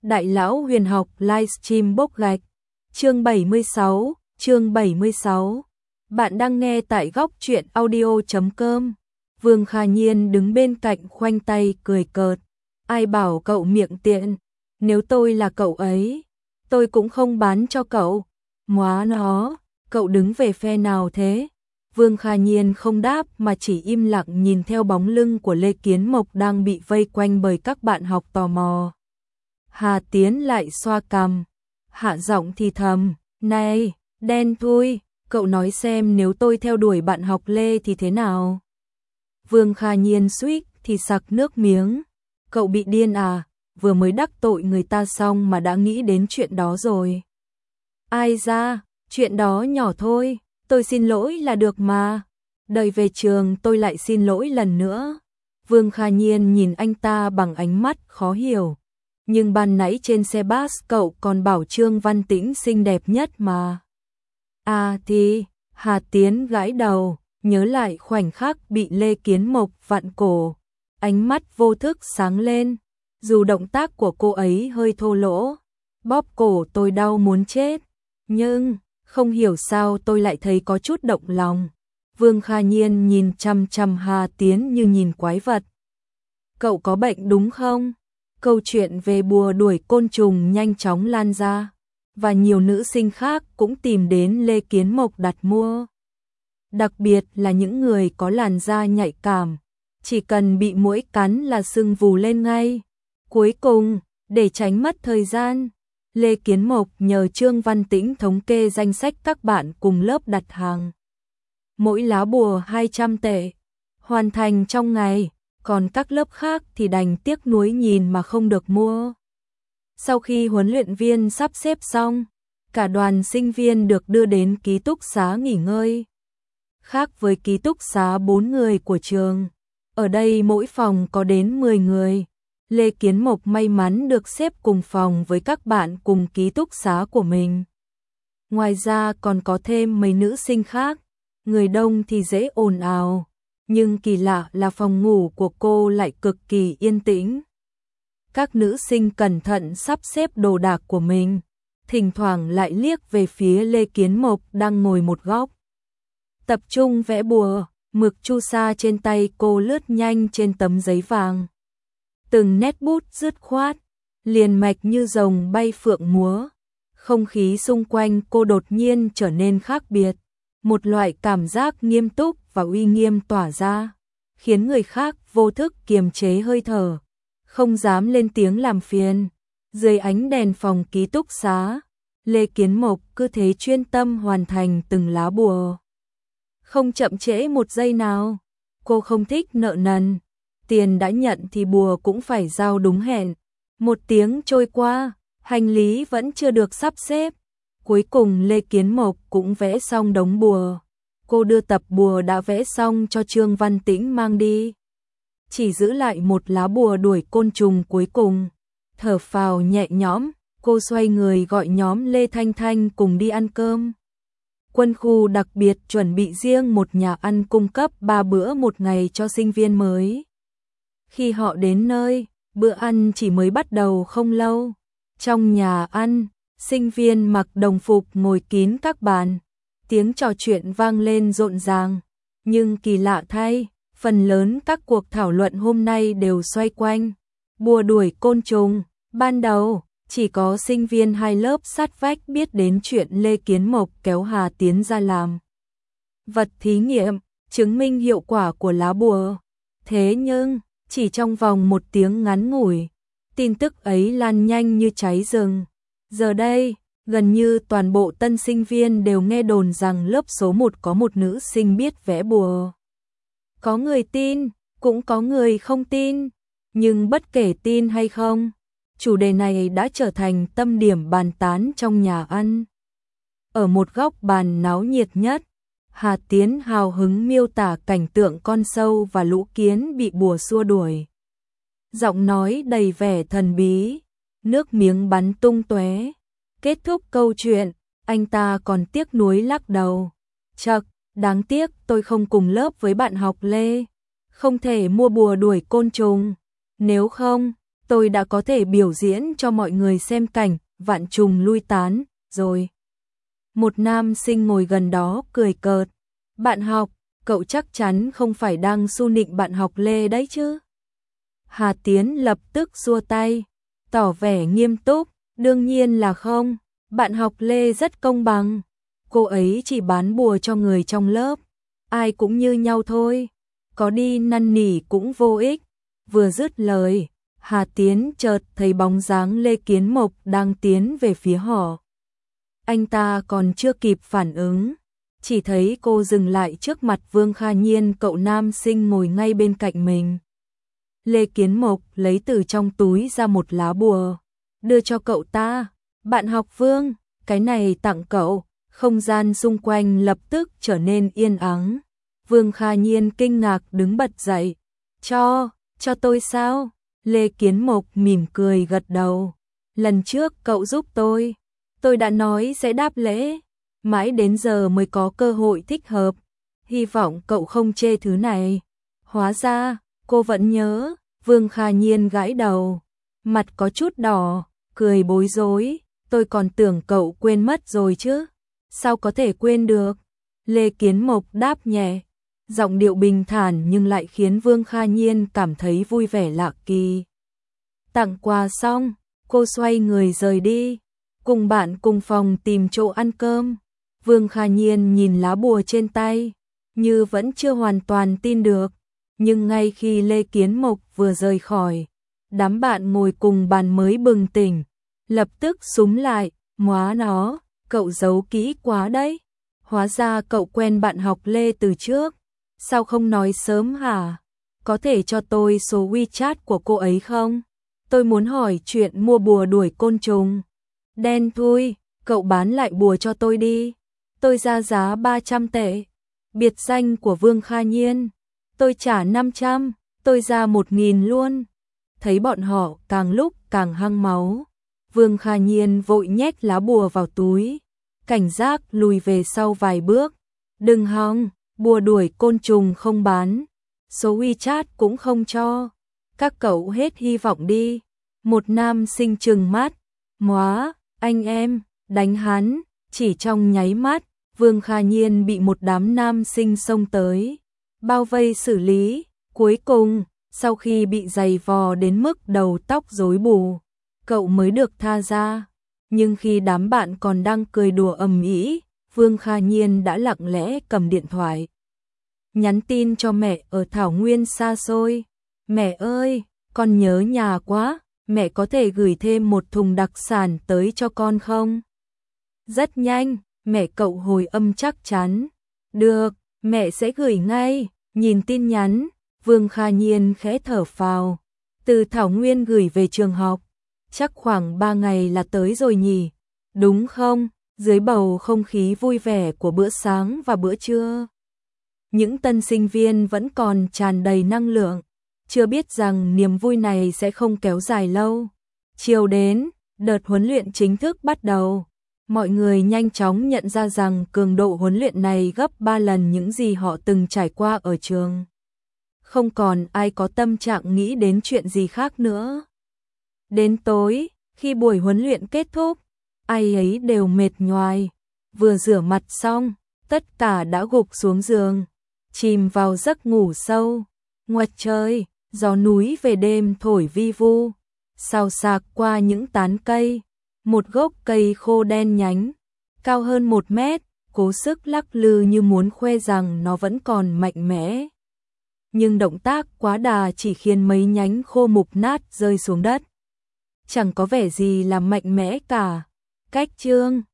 Đại lão huyền học livestream bốc gạch. Chương 76. Bạn đang nghe tại góc truyện audio.com. Vương Kha Nhiên đứng bên cạnh khoanh tay cười cợt. Ai bảo cậu miệng tiện, nếu tôi là cậu ấy, tôi cũng không bán cho cậu. Móa nó, cậu đứng về phe nào thế? Vương Kha Nhiên không đáp mà chỉ im lặng nhìn theo bóng lưng của Lê Kiến Mộc đang bị vây quanh bởi các bạn học tò mò. Hà Tiến lại xoa cằm, hạ giọng thì thầm, này, đen thui, cậu nói xem nếu tôi theo đuổi bạn học Lê thì thế nào? Vương Kha Nhiên suýt thì sặc nước miếng, cậu bị điên à, vừa mới đắc tội người ta xong mà đã nghĩ đến chuyện đó rồi. Ai ra, chuyện đó nhỏ thôi, tôi xin lỗi là được mà, đợi về trường tôi lại xin lỗi lần nữa. Vương Kha Nhiên nhìn anh ta bằng ánh mắt khó hiểu. Nhưng ban nãy trên xe bus cậu còn bảo Trương Văn Tĩnh xinh đẹp nhất mà. À thì, Hà Tiến gãi đầu, nhớ lại khoảnh khắc bị Lê Kiến Mộc vặn cổ. Ánh mắt vô thức sáng lên, dù động tác của cô ấy hơi thô lỗ. Bóp cổ tôi đau muốn chết, nhưng không hiểu sao tôi lại thấy có chút động lòng. Vương Kha Nhiên nhìn chằm chằm Hà Tiến như nhìn quái vật. Cậu có bệnh đúng không? Câu chuyện về bùa đuổi côn trùng nhanh chóng lan ra, và nhiều nữ sinh khác cũng tìm đến Lê Kiến Mộc đặt mua. Đặc biệt là những người có làn da nhạy cảm, chỉ cần bị muỗi cắn là sưng vù lên ngay. Cuối cùng, để tránh mất thời gian, Lê Kiến Mộc nhờ Trương Văn Tĩnh thống kê danh sách các bạn cùng lớp đặt hàng. Mỗi lá bùa 200 tệ, hoàn thành trong ngày. Còn các lớp khác thì đành tiếc nuối nhìn mà không được mua. Sau khi huấn luyện viên sắp xếp xong, cả đoàn sinh viên được đưa đến ký túc xá nghỉ ngơi. Khác với ký túc xá 4 người của trường, ở đây mỗi phòng có đến 10 người. Lê Kiến Mộc may mắn được xếp cùng phòng với các bạn cùng ký túc xá của mình. Ngoài ra còn có thêm mấy nữ sinh khác, người đông thì dễ ồn ào. Nhưng kỳ lạ là phòng ngủ của cô lại cực kỳ yên tĩnh. Các nữ sinh cẩn thận sắp xếp đồ đạc của mình, thỉnh thoảng lại liếc về phía Lê Kiến Mộc đang ngồi một góc. Tập trung vẽ bùa, mực chu sa trên tay cô lướt nhanh trên tấm giấy vàng. Từng nét bút dứt khoát, liền mạch như rồng bay phượng múa. Không khí xung quanh cô đột nhiên trở nên khác biệt. Một loại cảm giác nghiêm túc và uy nghiêm tỏa ra, khiến người khác vô thức kiềm chế hơi thở, không dám lên tiếng làm phiền. Dưới ánh đèn phòng ký túc xá, Lê Kiến Mộc cứ thế chuyên tâm hoàn thành từng lá bùa. Không chậm trễ một giây nào, cô không thích nợ nần, tiền đã nhận thì bùa cũng phải giao đúng hẹn. Một tiếng trôi qua, hành lý vẫn chưa được sắp xếp. Cuối cùng Lê Kiến Mộc cũng vẽ xong đống bùa. Cô đưa tập bùa đã vẽ xong cho Trương Văn Tĩnh mang đi. Chỉ giữ lại một lá bùa đuổi côn trùng cuối cùng. Thở phào nhẹ nhõm, cô xoay người gọi nhóm Lê Thanh Thanh cùng đi ăn cơm. Quân khu đặc biệt chuẩn bị riêng một nhà ăn cung cấp 3 bữa một ngày cho sinh viên mới. Khi họ đến nơi, bữa ăn chỉ mới bắt đầu không lâu. Trong nhà ăn, sinh viên mặc đồng phục ngồi kín các bàn, tiếng trò chuyện vang lên rộn ràng, nhưng kỳ lạ thay, phần lớn các cuộc thảo luận hôm nay đều xoay quanh bùa đuổi côn trùng. Ban đầu, chỉ có sinh viên hai lớp sát vách biết đến chuyện Lê Kiến Mộc kéo Hà Tiến ra làm vật thí nghiệm, chứng minh hiệu quả của lá bùa. Thế nhưng, chỉ trong vòng một tiếng ngắn ngủi, tin tức ấy lan nhanh như cháy rừng. Giờ đây, gần như toàn bộ tân sinh viên đều nghe đồn rằng lớp số 1 có một nữ sinh biết vẽ bùa. Có người tin, cũng có người không tin, nhưng bất kể tin hay không, chủ đề này đã trở thành tâm điểm bàn tán trong nhà ăn. Ở một góc bàn náo nhiệt nhất, Hà Tiến hào hứng miêu tả cảnh tượng con sâu và lũ kiến bị bùa xua đuổi. Giọng nói đầy vẻ thần bí, nước miếng bắn tung tóe. Kết thúc câu chuyện, anh ta còn tiếc nuối lắc đầu. Chậc, đáng tiếc tôi không cùng lớp với bạn học Lê, không thể mua bùa đuổi côn trùng. Nếu không, tôi đã có thể biểu diễn cho mọi người xem cảnh vạn trùng lui tán rồi. Một nam sinh ngồi gần đó cười cợt. Bạn học, cậu chắc chắn không phải đang xu nịnh bạn học Lê đấy chứ? Hà Tiến lập tức xua tay, tỏ vẻ nghiêm túc, đương nhiên là không, bạn học Lê rất công bằng. Cô ấy chỉ bán bùa cho người trong lớp, ai cũng như nhau thôi, có đi năn nỉ cũng vô ích. Vừa dứt lời, Hà Tiến chợt thấy bóng dáng Lê Kiến Mộc đang tiến về phía họ. Anh ta còn chưa kịp phản ứng, chỉ thấy cô dừng lại trước mặt Vương Kha Nhiên, cậu nam sinh ngồi ngay bên cạnh mình. Lê Kiến Mộc lấy từ trong túi ra một lá bùa, đưa cho cậu ta. Bạn học Vương, cái này tặng cậu. Không gian xung quanh lập tức trở nên yên ắng. Vương Kha Nhiên kinh ngạc đứng bật dậy. Cho tôi sao? Lê Kiến Mộc mỉm cười gật đầu. Lần trước cậu giúp tôi đã nói sẽ đáp lễ. Mãi đến giờ mới có cơ hội thích hợp. Hy vọng cậu không chê thứ này. Hóa ra, cô vẫn nhớ. Vương Kha Nhiên gãi đầu. Mặt có chút đỏ, cười bối rối. Tôi còn tưởng cậu quên mất rồi chứ. Sao có thể quên được? Lê Kiến Mộc đáp nhẹ. Giọng điệu bình thản nhưng lại khiến Vương Kha Nhiên cảm thấy vui vẻ lạ kỳ. Tặng quà xong, cô xoay người rời đi. Cùng bạn cùng phòng tìm chỗ ăn cơm. Vương Kha Nhiên nhìn lá bùa trên tay, như vẫn chưa hoàn toàn tin được. Nhưng ngay khi Lê Kiến Mộc vừa rời khỏi, đám bạn ngồi cùng bàn mới bừng tỉnh, lập tức súm lại. Móa nó, cậu giấu kỹ quá đấy. Hóa ra cậu quen bạn học Lê từ trước. Sao không nói sớm hả? Có thể cho tôi số WeChat của cô ấy không? Tôi muốn hỏi chuyện mua bùa đuổi côn trùng. Đen thui, cậu bán lại bùa cho tôi đi. Tôi ra giá 300 tệ. Biệt danh của Vương Kha Nhiên. Tôi trả 500, tôi ra 1.000 luôn. Thấy bọn họ càng lúc càng hăng máu. Vương Kha Nhiên vội nhét lá bùa vào túi. Cảnh giác lùi về sau vài bước. Đừng hòng, bùa đuổi côn trùng không bán. Số WeChat cũng không cho. Các cậu hết hy vọng đi. Một nam sinh trừng mắt. Móa, anh em, đánh hắn. Chỉ trong nháy mắt, Vương Kha Nhiên bị một đám nam sinh xông tới. Bao vây xử lý. Cuối cùng, sau khi bị giày vò đến mức đầu tóc rối bù, cậu mới được tha ra. Nhưng khi đám bạn còn đang cười đùa ầm ĩ, Vương Kha Nhiên đã lặng lẽ cầm điện thoại. Nhắn tin cho mẹ ở thảo nguyên xa xôi. Mẹ ơi, con nhớ nhà quá, mẹ có thể gửi thêm một thùng đặc sản tới cho con không? Rất nhanh, mẹ cậu hồi âm chắc chắn. Được, mẹ sẽ gửi ngay. Nhìn tin nhắn, Vương Kha Nhiên khẽ thở phào. Từ thảo nguyên gửi về trường học. Chắc khoảng 3 ngày là tới rồi nhỉ, đúng không? Dưới bầu không khí vui vẻ của bữa sáng và bữa trưa, những tân sinh viên vẫn còn tràn đầy năng lượng, chưa biết rằng niềm vui này sẽ không kéo dài lâu. Chiều đến, đợt huấn luyện chính thức bắt đầu. Mọi người nhanh chóng nhận ra rằng cường độ huấn luyện này gấp 3 lần những gì họ từng trải qua ở trường. Không còn ai có tâm trạng nghĩ đến chuyện gì khác nữa. Đến tối, khi buổi huấn luyện kết thúc, ai ấy đều mệt nhoài. Vừa rửa mặt xong, tất cả đã gục xuống giường, chìm vào giấc ngủ sâu. Ngoặt trời, gió núi về đêm thổi vi vu, xào xạc qua những tán cây. Một gốc cây khô đen nhánh, cao hơn 1 mét, cố sức lắc lư như muốn khoe rằng nó vẫn còn mạnh mẽ. Nhưng động tác quá đà chỉ khiến mấy nhánh khô mục nát rơi xuống đất. Chẳng có vẻ gì là mạnh mẽ cả. Cách chương